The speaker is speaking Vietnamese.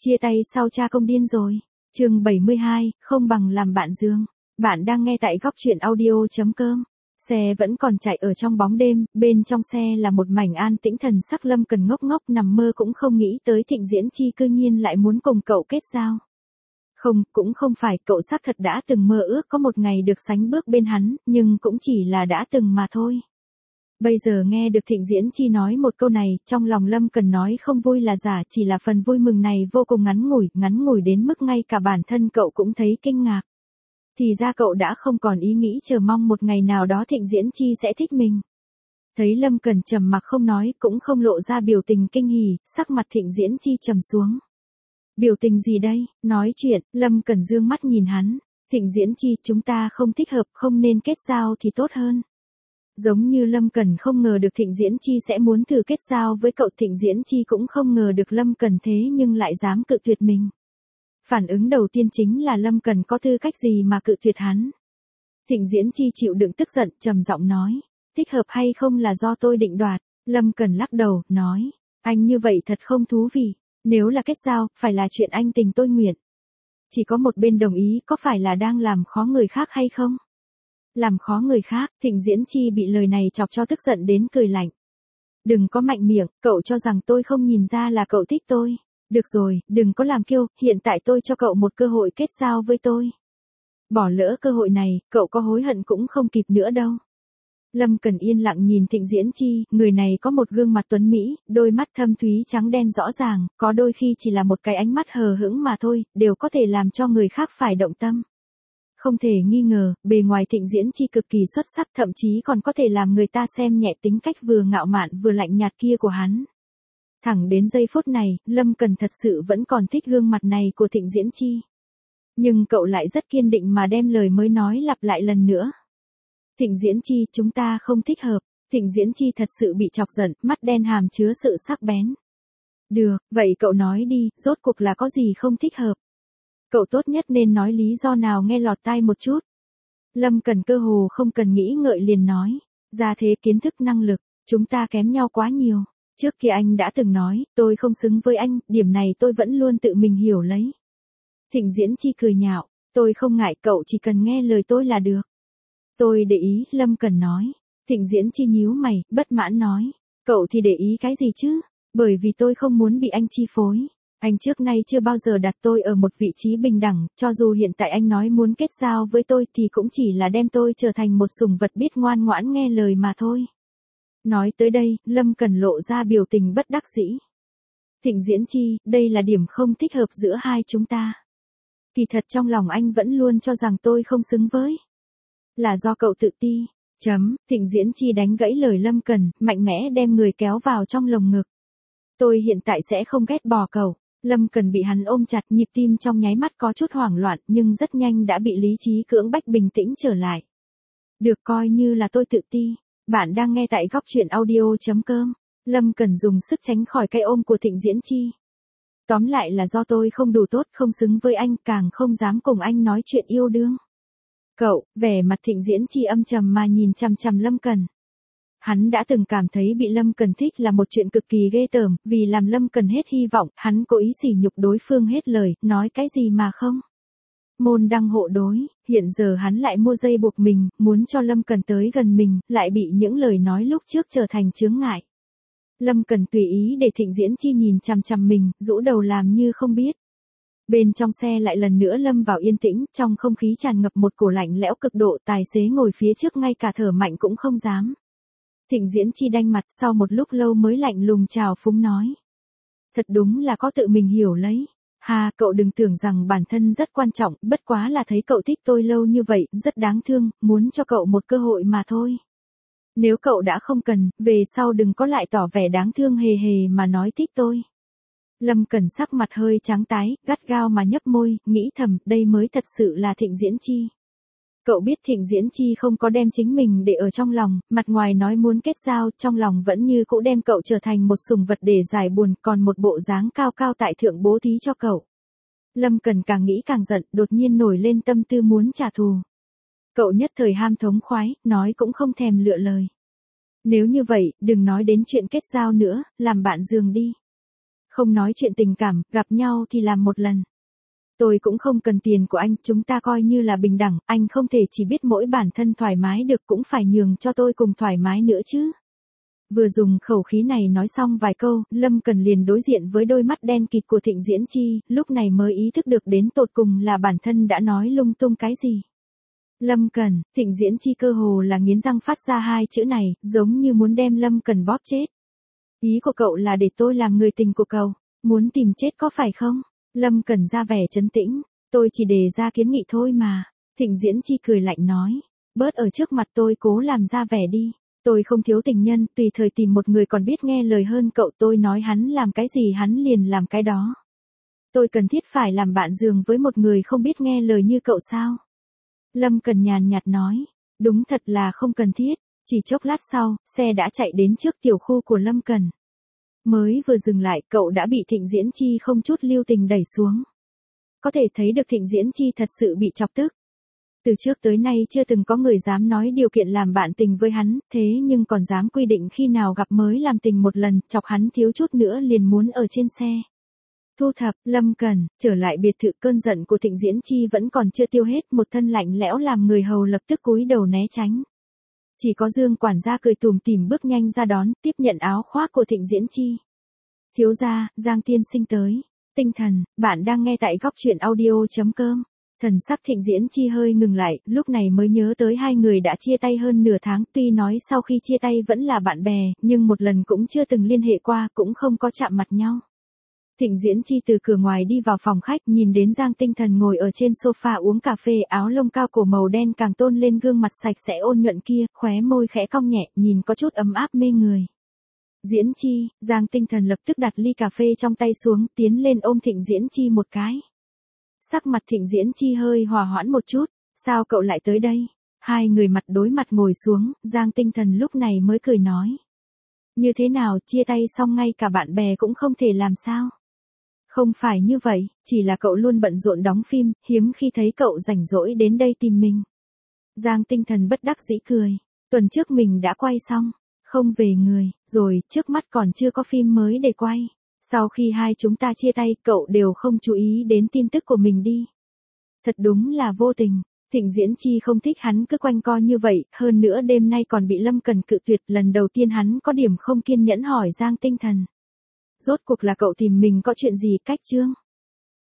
Chia tay sau cha công điên rồi. Chương 72, không bằng làm bạn giường. Bạn đang nghe tại góc truyện audio.com. Xe vẫn còn chạy ở trong bóng đêm, bên trong xe là một mảnh an tĩnh, thần sắc Lâm Cần ngốc ngốc nằm mơ cũng không nghĩ tới Thịnh Diễn Chi cư nhiên lại muốn cùng cậu kết giao. Không, cũng không phải, cậu xác thật đã từng mơ ước có một ngày được sánh bước bên hắn, nhưng cũng chỉ là đã từng mà thôi. Bây giờ nghe được Thịnh Diễn Chi nói một câu này, trong lòng Lâm Cần nói không vui là giả, chỉ là phần vui mừng này vô cùng ngắn ngủi đến mức ngay cả bản thân cậu cũng thấy kinh ngạc. Thì ra cậu đã không còn ý nghĩ chờ mong một ngày nào đó Thịnh Diễn Chi sẽ thích mình. Thấy Lâm Cần trầm mặc không nói, cũng không lộ ra biểu tình kinh hỉ, sắc mặt Thịnh Diễn Chi trầm xuống. Biểu tình gì đây? Nói chuyện, Lâm Cần dương mắt nhìn hắn. Thịnh Diễn Chi, chúng ta không thích hợp, không nên kết giao thì tốt hơn. Giống như Lâm Cần không ngờ được Thịnh Diễn Chi sẽ muốn thử kết giao với cậu, Thịnh Diễn Chi cũng không ngờ được Lâm Cần thế nhưng lại dám cự tuyệt mình. Phản ứng đầu tiên chính là Lâm Cần có tư cách gì mà cự tuyệt hắn. Thịnh Diễn Chi chịu đựng tức giận, trầm giọng nói, thích hợp hay không là do tôi định đoạt. Lâm Cần lắc đầu, nói, anh như vậy thật không thú vị, nếu là kết giao, phải là chuyện anh tình tôi nguyện. Chỉ có một bên đồng ý, có phải là đang làm khó người khác hay không? Làm khó người khác, Thịnh Diễn Chi bị lời này chọc cho tức giận đến cười lạnh. Đừng có mạnh miệng, cậu cho rằng tôi không nhìn ra là cậu thích tôi. Được rồi, đừng có làm kiêu, hiện tại tôi cho cậu một cơ hội kết giao với tôi. Bỏ lỡ cơ hội này, cậu có hối hận cũng không kịp nữa đâu. Lâm Cần yên lặng nhìn Thịnh Diễn Chi, người này có một gương mặt tuấn mỹ, đôi mắt thâm thúy trắng đen rõ ràng, có đôi khi chỉ là một cái ánh mắt hờ hững mà thôi, đều có thể làm cho người khác phải động tâm. Không thể nghi ngờ, bề ngoài Thịnh Diễn Chi cực kỳ xuất sắc, thậm chí còn có thể làm người ta xem nhẹ tính cách vừa ngạo mạn vừa lạnh nhạt kia của hắn. Thẳng đến giây phút này, Lâm Cần thật sự vẫn còn thích gương mặt này của Thịnh Diễn Chi. Nhưng cậu lại rất kiên định mà đem lời mới nói lặp lại lần nữa. Thịnh Diễn Chi, chúng ta không thích hợp. Thịnh Diễn Chi thật sự bị chọc giận, mắt đen hàm chứa sự sắc bén. Được, vậy cậu nói đi, rốt cuộc là có gì không thích hợp? Cậu tốt nhất nên nói lý do nào nghe lọt tai một chút. Lâm Cần cơ hồ không cần nghĩ ngợi liền nói. Ra thế, kiến thức, năng lực, chúng ta kém nhau quá nhiều. Trước kia anh đã từng nói, tôi không xứng với anh, điểm này tôi vẫn luôn tự mình hiểu lấy. Thịnh Diễn Chi cười nhạo, tôi không ngại, cậu chỉ cần nghe lời tôi là được. Tôi để ý, Lâm Cần nói. Thịnh Diễn Chi nhíu mày, bất mãn nói. Cậu thì để ý cái gì chứ? Bởi vì tôi không muốn bị anh chi phối. Anh trước nay chưa bao giờ đặt tôi ở một vị trí bình đẳng, cho dù hiện tại anh nói muốn kết giao với tôi thì cũng chỉ là đem tôi trở thành một sủng vật biết ngoan ngoãn nghe lời mà thôi. Nói tới đây, Lâm Cần lộ ra biểu tình bất đắc dĩ. Thịnh Diễn Chi, đây là điểm không thích hợp giữa hai chúng ta. Kỳ thật trong lòng anh vẫn luôn cho rằng tôi không xứng với. Là do cậu tự ti. Thịnh Diễn Chi đánh gãy lời Lâm Cần, mạnh mẽ đem người kéo vào trong lồng ngực. Tôi hiện tại sẽ không ghét bỏ cậu. Lâm Cần bị hắn ôm chặt, nhịp tim trong nháy mắt có chút hoảng loạn, nhưng rất nhanh đã bị lý trí cưỡng bách bình tĩnh trở lại. Được, coi như là tôi tự ti. Bạn đang nghe tại góc truyện audio.com. Lâm Cần dùng sức tránh khỏi cái ôm của Thịnh Diễn Chi. Tóm lại là do tôi không đủ tốt, không xứng với anh, càng không dám cùng anh nói chuyện yêu đương. Cậu, vẻ mặt Thịnh Diễn Chi âm trầm mà nhìn chằm chằm Lâm Cần. Hắn đã từng cảm thấy bị Lâm Cần thích là một chuyện cực kỳ ghê tởm, vì làm Lâm Cần hết hy vọng, hắn cố ý sỉ nhục đối phương hết lời, nói cái gì mà không. Môn đăng hộ đối, hiện giờ hắn lại mua dây buộc mình, muốn cho Lâm Cần tới gần mình, lại bị những lời nói lúc trước trở thành chướng ngại. Lâm Cần tùy ý để Thịnh Diễn Chi nhìn chằm chằm mình, rũ đầu làm như không biết. Bên trong xe lại lần nữa lâm vào yên tĩnh, trong không khí tràn ngập một cổ lạnh lẽo cực độ, tài xế ngồi phía trước ngay cả thở mạnh cũng không dám. Thịnh Diễn Chi đanh mặt, sau một lúc lâu mới lạnh lùng chào phúng nói. Thật đúng là có tự mình hiểu lấy. Hà, cậu đừng tưởng rằng bản thân rất quan trọng, bất quá là thấy cậu thích tôi lâu như vậy, rất đáng thương, muốn cho cậu một cơ hội mà thôi. Nếu cậu đã không cần, về sau đừng có lại tỏ vẻ đáng thương hề hề mà nói thích tôi. Lâm Cần sắc mặt hơi trắng tái, gắt gao mà nhấp môi, nghĩ thầm, đây mới thật sự là Thịnh Diễn Chi. Cậu biết Thịnh Diễn Chi không có đem chính mình để ở trong lòng, mặt ngoài nói muốn kết giao, trong lòng vẫn như cũ đem cậu trở thành một sủng vật để giải buồn, còn một bộ dáng cao cao tại thượng bố thí cho cậu. Lâm Cần càng nghĩ càng giận, đột nhiên nổi lên tâm tư muốn trả thù. Cậu nhất thời ham thống khoái, nói cũng không thèm lựa lời. Nếu như vậy, đừng nói đến chuyện kết giao nữa, làm bạn giường đi. Không nói chuyện tình cảm, gặp nhau thì làm một lần. Tôi cũng không cần tiền của anh, chúng ta coi như là bình đẳng, anh không thể chỉ biết mỗi bản thân thoải mái được, cũng phải nhường cho tôi cùng thoải mái nữa chứ. Vừa dùng khẩu khí này nói xong vài câu, Lâm Cần liền đối diện với đôi mắt đen kịt của Thịnh Diễn Chi, lúc này mới ý thức được đến tột cùng là bản thân đã nói lung tung cái gì. Lâm Cần, Thịnh Diễn Chi cơ hồ là nghiến răng phát ra hai chữ này, giống như muốn đem Lâm Cần bóp chết. Ý của cậu là để tôi làm người tình của cậu, muốn tìm chết có phải không? Lâm Cần ra vẻ trấn tĩnh, tôi chỉ đề ra kiến nghị thôi mà. Thịnh Diễn Chi cười lạnh nói, bớt ở trước mặt tôi cố làm ra vẻ đi. Tôi không thiếu tình nhân, tùy thời tìm một người còn biết nghe lời hơn cậu, tôi nói hắn làm cái gì hắn liền làm cái đó. Tôi cần thiết phải làm bạn giường với một người không biết nghe lời như cậu sao? Lâm Cần nhàn nhạt nói, đúng thật là không cần thiết. Chỉ chốc lát sau, xe đã chạy đến trước tiểu khu của Lâm Cần. Mới vừa dừng lại, cậu đã bị Thịnh Diễn Chi không chút lưu tình đẩy xuống. Có thể thấy được Thịnh Diễn Chi thật sự bị chọc tức. Từ trước tới nay chưa từng có người dám nói điều kiện làm bạn tình với hắn, thế nhưng còn dám quy định khi nào gặp mới làm tình một lần, chọc hắn thiếu chút nữa liền muốn ở trên xe. Thu thập, Lâm Cần, trở lại biệt thự, cơn giận của Thịnh Diễn Chi vẫn còn chưa tiêu hết, một thân lạnh lẽo làm người hầu lập tức cúi đầu né tránh. Chỉ có Dương quản gia cười tủm tỉm bước nhanh ra đón, tiếp nhận áo khoác của Thịnh Diễn Chi. Thiếu gia, Giang tiên sinh tới. Tinh thần, bạn đang nghe tại góc truyện audio.com. Thần sắc Thịnh Diễn Chi hơi ngừng lại, lúc này mới nhớ tới hai người đã chia tay hơn nửa tháng, tuy nói sau khi chia tay vẫn là bạn bè, nhưng một lần cũng chưa từng liên hệ qua, cũng không có chạm mặt nhau. Thịnh Diễn Chi từ cửa ngoài đi vào phòng khách, nhìn đến Giang Tinh Thần ngồi ở trên sofa uống cà phê, áo lông cao cổ màu đen càng tôn lên gương mặt sạch sẽ ôn nhuận kia, khóe môi khẽ cong nhẹ, nhìn có chút ấm áp mê người. Diễn Chi, Giang Tinh Thần lập tức đặt ly cà phê trong tay xuống, tiến lên ôm Thịnh Diễn Chi một cái. Sắc mặt Thịnh Diễn Chi hơi hòa hoãn một chút, sao cậu lại tới đây? Hai người mặt đối mặt ngồi xuống, Giang Tinh Thần lúc này mới cười nói. Như thế nào, chia tay xong ngay cả bạn bè cũng không thể làm sao? Không phải như vậy, chỉ là cậu luôn bận rộn đóng phim, hiếm khi thấy cậu rảnh rỗi đến đây tìm mình. Giang Tinh Thần bất đắc dĩ cười, tuần trước mình đã quay xong, không về người, rồi, trước mắt còn chưa có phim mới để quay. Sau khi hai chúng ta chia tay, cậu đều không chú ý đến tin tức của mình đi. Thật đúng là vô tình, Thịnh Diễn Chi không thích hắn cứ quanh co như vậy, hơn nữa đêm nay còn bị Lâm Cần cự tuyệt, lần đầu tiên hắn có điểm không kiên nhẫn hỏi Giang Tinh Thần. Rốt cuộc là cậu tìm mình có chuyện gì, cách chương?